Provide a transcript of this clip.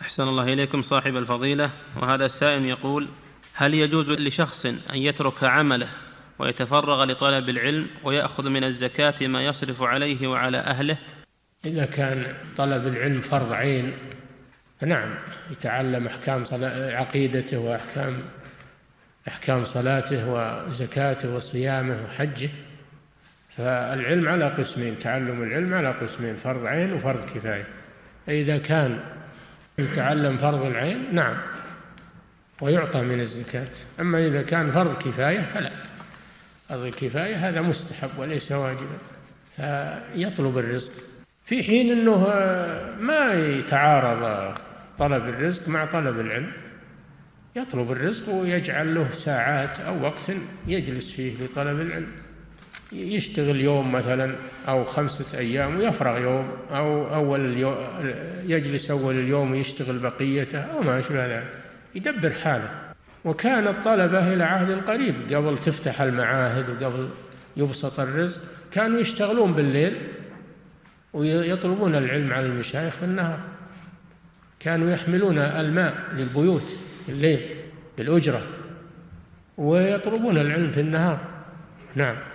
أحسن الله إليكم صاحب الفضيلة. وهذا السائل يقول: هل يجوز لشخص أن يترك عمله ويتفرغ لطلب العلم ويأخذ من الزكاة ما يصرف عليه وعلى أهله؟ إذا كان طلب العلم فرض عين فنعم، يتعلم أحكام عقيدته وأحكام صلاته وزكاته وصيامه وحجه. فالعلم على قسمين، تعلم العلم على قسمين: فرض عين وفرض كفاية. فإذا كان يتعلم فرض العين نعم ويعطى من الزكاة. أما إذا كان فرض كفاية فلا، فرض الكفاية هذا مستحب وليس واجبا، فيطلب الرزق في حين أنه ما يتعارض طلب الرزق مع طلب العلم. يطلب الرزق ويجعل له ساعات أو وقت يجلس فيه لطلب العلم، يشتغل يوم مثلا أو 5 أيام ويفرغ يوم، أو يجلس أول اليوم ويشتغل بقيته أو ما أشبه ذلك، يدبر حاله. وكان الطلبة إلى عهد قريب قبل تفتح المعاهد وقبل يبسط الرزق كانوا يشتغلون بالليل ويطلبون العلم على المشايخ في النهار. كانوا يحملون الماء للبيوت بالليل بالأجرة ويطلبون العلم في النهار. نعم.